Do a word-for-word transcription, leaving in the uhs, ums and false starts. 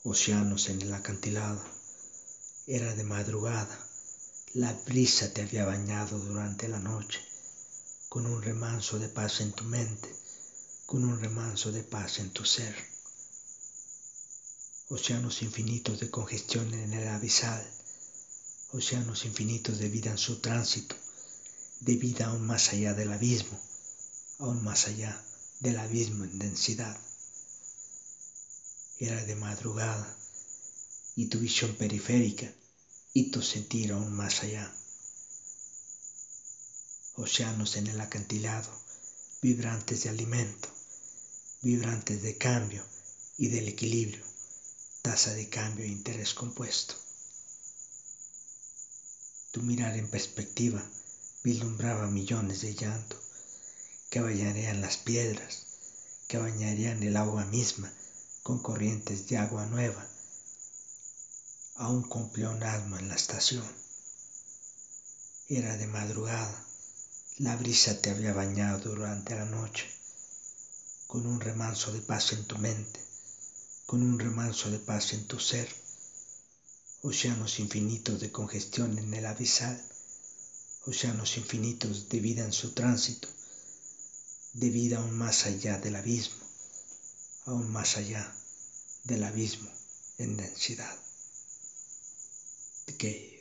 océanos en el acantilado. Era de madrugada, la brisa te había bañado durante la noche, con un remanso de paz en tu mente, con un remanso de paz en tu ser. Océanos infinitos de congestión en el abisal, océanos infinitos de vida en su tránsito, de vida aún más allá del abismo, aún más allá del abismo en densidad. Era de madrugada, y tu visión periférica y tu sentir aún más allá. Océanos en el acantilado, vibrantes de alimento, vibrantes de cambio y del equilibrio, tasa de cambio e interés compuesto. Tu mirar en perspectiva vislumbraba millones de llanto que bañarían las piedras, que bañarían el agua misma con corrientes de agua nueva, aún con pleonasmo en la estación. Era de madrugada, la brisa te había bañado durante la noche, con un remanso de paz en tu mente, con un remanso de paz en tu ser, océanos infinitos de congestión en el abisal, océanos infinitos de vida en su tránsito, de vida aún más allá del abismo, aún más allá del abismo en densidad. Decay.